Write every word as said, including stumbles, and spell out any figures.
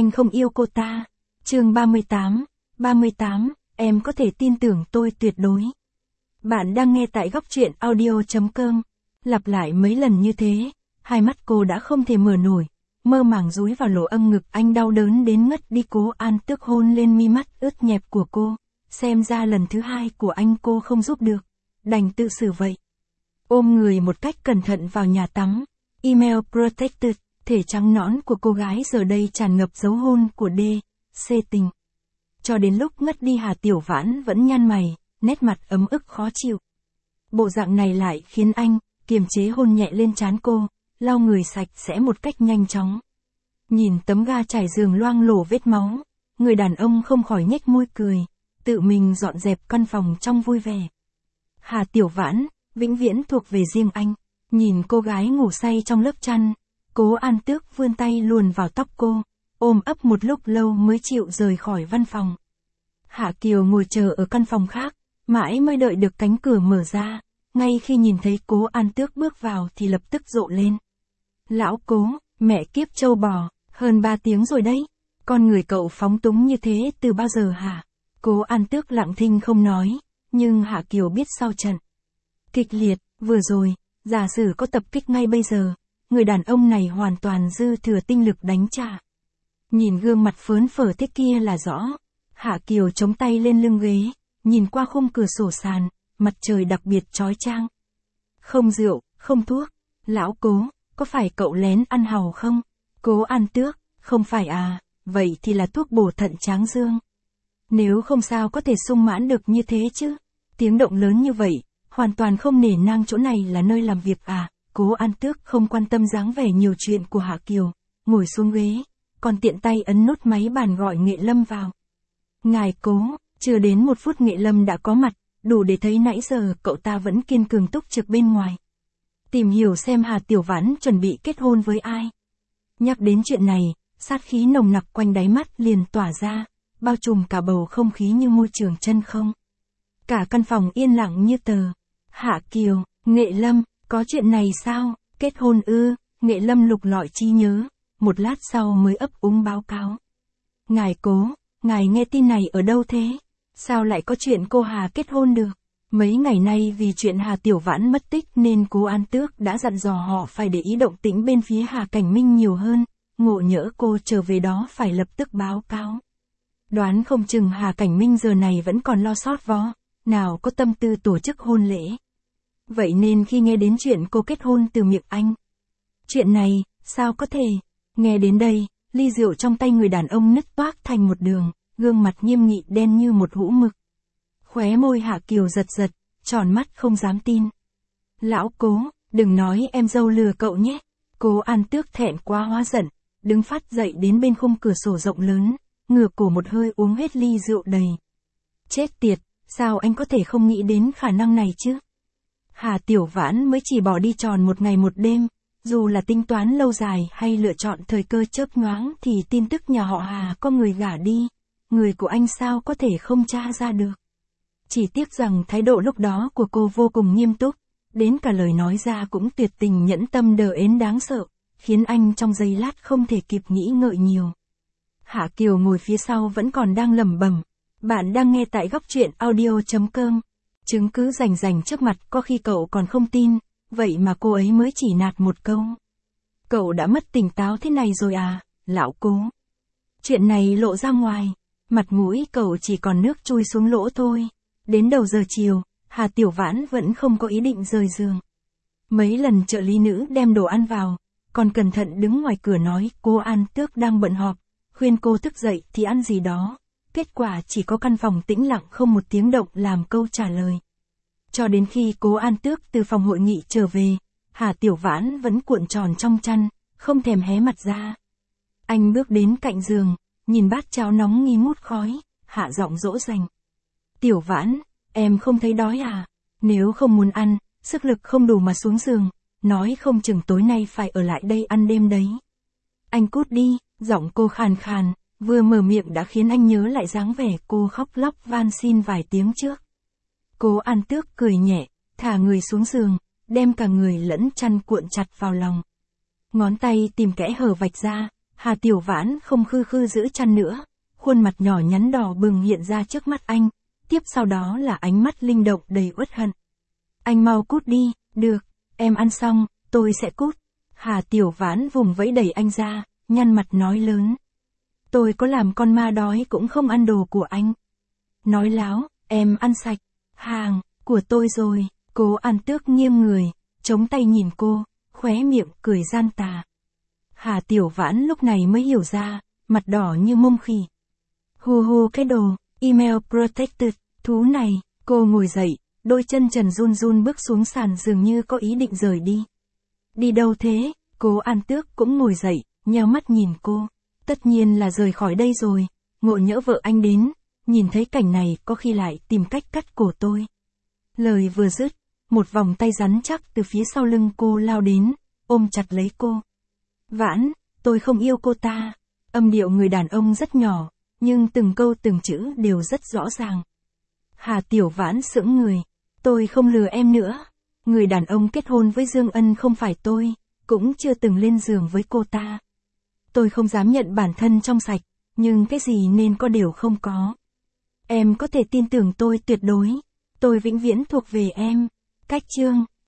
anh không yêu cô ta. Chương ba mươi tám, ba mươi tám, em có thể tin tưởng tôi tuyệt đối. Bạn đang nghe tại góc truyện audio chấm com. Lặp lại mấy lần như thế, hai mắt cô đã không thể mở nổi, mơ màng dúi vào lỗ âng ngực anh đau đớn đến ngất đi. Cố An Tước hôn lên mi mắt ướt nhẹp của cô, xem ra lần thứ hai của anh cô không giúp được, đành tự xử vậy. Ôm người một cách cẩn thận vào nhà tắm, email protected, thể trắng nõn của cô gái giờ đây tràn ngập dấu hôn của D, C tình. Cho đến lúc ngất đi Hà Tiểu Vãn vẫn nhăn mày, nét mặt ấm ức khó chịu. Bộ dạng này lại khiến anh kiềm chế hôn nhẹ lên trán cô, lau người sạch sẽ một cách nhanh chóng. Nhìn tấm ga trải giường loang lổ vết máu, người đàn ông không khỏi nhếch môi cười, tự mình dọn dẹp căn phòng trong vui vẻ. Hà Tiểu Vãn, vĩnh viễn thuộc về riêng anh. Nhìn cô gái ngủ say trong lớp chăn, Cố An Tước vươn tay luồn vào tóc cô, ôm ấp một lúc lâu mới chịu rời khỏi văn phòng. Hạ Kiều ngồi chờ ở căn phòng khác, mãi mới đợi được cánh cửa mở ra, ngay khi nhìn thấy Cố An Tước bước vào thì lập tức rộ lên. Lão Cố, mẹ kiếp trâu bò, hơn ba tiếng rồi đấy, con người cậu phóng túng như thế từ bao giờ hả? Cố An Tước lặng thinh không nói, nhưng Hạ Kiều biết sau trận kịch liệt vừa rồi, giả sử có tập kích ngay bây giờ, người đàn ông này hoàn toàn dư thừa tinh lực đánh trả. Nhìn gương mặt phớn phở thế kia là rõ. Hạ Kiều chống tay lên lưng ghế, nhìn qua khung cửa sổ sàn, mặt trời đặc biệt chói chang. Không rượu, không thuốc. Lão Cố, có phải cậu lén ăn hàu không? Cố An Tước, không phải à, vậy thì là thuốc bổ thận tráng dương. Nếu không sao có thể sung mãn được như thế chứ. Tiếng động lớn như vậy, hoàn toàn không nể nang chỗ này là nơi làm việc à. Cố An Tước không quan tâm dáng vẻ nhiều chuyện của Hạ Kiều, ngồi xuống ghế, còn tiện tay ấn nút máy bàn gọi Nghệ Lâm vào. Ngài Cố, chưa đến một phút Nghệ Lâm đã có mặt, đủ để thấy nãy giờ cậu ta vẫn kiên cường túc trực bên ngoài. Tìm hiểu xem Hà Tiểu Vãn chuẩn bị kết hôn với ai. Nhắc đến chuyện này, sát khí nồng nặc quanh đáy mắt liền tỏa ra, bao trùm cả bầu không khí như môi trường chân không. Cả căn phòng yên lặng như tờ. Hạ Kiều, Nghệ Lâm, có chuyện này sao? Kết hôn ư? Nghệ Lâm lục lọi trí nhớ, một lát sau mới ấp úng báo cáo. Ngài Cố, ngài nghe tin này ở đâu thế? Sao lại có chuyện cô Hà kết hôn được? Mấy ngày nay vì chuyện Hà Tiểu Vãn mất tích nên Cố An Tước đã dặn dò họ phải để ý động tĩnh bên phía Hà Cảnh Minh nhiều hơn, ngộ nhỡ cô trở về đó phải lập tức báo cáo. Đoán không chừng Hà Cảnh Minh giờ này vẫn còn lo sót vó, nào có tâm tư tổ chức hôn lễ. Vậy nên khi nghe đến chuyện cô kết hôn từ miệng anh. Chuyện này, sao có thể? Nghe đến đây, ly rượu trong tay người đàn ông nứt toác thành một đường, gương mặt nghiêm nghị đen như một hũ mực. Khóe môi Hạ Kiều giật giật, tròn mắt không dám tin. Lão Cố, đừng nói em dâu lừa cậu nhé. Cố An Tước thẹn quá hóa giận, đứng phát dậy đến bên khung cửa sổ rộng lớn, ngửa cổ một hơi uống hết ly rượu đầy. Chết tiệt, sao anh có thể không nghĩ đến khả năng này chứ? Hà Tiểu Vãn mới chỉ bỏ đi tròn một ngày một đêm, dù là tính toán lâu dài hay lựa chọn thời cơ chớp nhoáng thì tin tức nhà họ Hà có người gả đi, người của anh sao có thể không tra ra được. Chỉ tiếc rằng thái độ lúc đó của cô vô cùng nghiêm túc, đến cả lời nói ra cũng tuyệt tình nhẫn tâm đờ ến đáng sợ, khiến anh trong giây lát không thể kịp nghĩ ngợi nhiều. Hạ Kiều ngồi phía sau vẫn còn đang lẩm bẩm. Bạn đang nghe tại góc truyện audio chấm com. Chứng cứ rành rành trước mặt có khi cậu còn không tin, vậy mà cô ấy mới chỉ nạt một câu. Cậu đã mất tỉnh táo thế này rồi à, lão Cố. Chuyện này lộ ra ngoài, mặt mũi cậu chỉ còn nước chui xuống lỗ thôi. Đến đầu giờ chiều, Hà Tiểu Vãn vẫn không có ý định rời giường. Mấy lần trợ lý nữ đem đồ ăn vào, còn cẩn thận đứng ngoài cửa nói Cố An Tước đang bận họp, khuyên cô thức dậy thì ăn gì đó. Kết quả chỉ có căn phòng tĩnh lặng không một tiếng động làm câu trả lời. Cho đến khi Cố An Tước từ phòng hội nghị trở về, Hà Tiểu Vãn vẫn cuộn tròn trong chăn, không thèm hé mặt ra. Anh bước đến cạnh giường, nhìn bát cháo nóng nghi ngút khói, hạ giọng dỗ dành. Tiểu Vãn, em không thấy đói à? Nếu không muốn ăn, sức lực không đủ mà xuống giường, nói không chừng tối nay phải ở lại đây ăn đêm đấy. Anh cút đi, giọng cô khàn khàn. Vừa mở miệng đã khiến anh nhớ lại dáng vẻ cô khóc lóc van xin vài tiếng trước. Cố An Tước cười nhẹ, thả người xuống giường, đem cả người lẫn chăn cuộn chặt vào lòng. Ngón tay tìm kẽ hở vạch ra, Hà Tiểu Vãn không khư khư giữ chăn nữa, khuôn mặt nhỏ nhắn đỏ bừng hiện ra trước mắt anh, tiếp sau đó là ánh mắt linh động đầy uất hận. Anh mau cút đi, được, em ăn xong, tôi sẽ cút. Hà Tiểu Vãn vùng vẫy đẩy anh ra, nhăn mặt nói lớn. Tôi có làm con ma đói cũng không ăn đồ của anh. Nói láo, em ăn sạch, hàng, của tôi rồi. Cố An Tước nghiêng người, chống tay nhìn cô, khóe miệng cười gian tà. Hà Tiểu Vãn lúc này mới hiểu ra, mặt đỏ như mông khỉ. Hù hù cái đồ, email protected, thú này, cô ngồi dậy, đôi chân trần run run bước xuống sàn dường như có ý định rời đi. Đi đâu thế? Cố An Tước cũng ngồi dậy, nheo mắt nhìn cô. Tất nhiên là rời khỏi đây rồi, ngộ nhỡ vợ anh đến, nhìn thấy cảnh này có khi lại tìm cách cắt cổ tôi. Lời vừa dứt, một vòng tay rắn chắc từ phía sau lưng cô lao đến, ôm chặt lấy cô. Vãn, tôi không yêu cô ta. Âm điệu người đàn ông rất nhỏ, nhưng từng câu từng chữ đều rất rõ ràng. Hà Tiểu Vãn sững người. Tôi không lừa em nữa. Người đàn ông kết hôn với Dương Ân không phải tôi, cũng chưa từng lên giường với cô ta. Tôi không dám nhận bản thân trong sạch, nhưng cái gì nên có đều không có. Em có thể tin tưởng tôi tuyệt đối. Tôi vĩnh viễn thuộc về em. Cách chương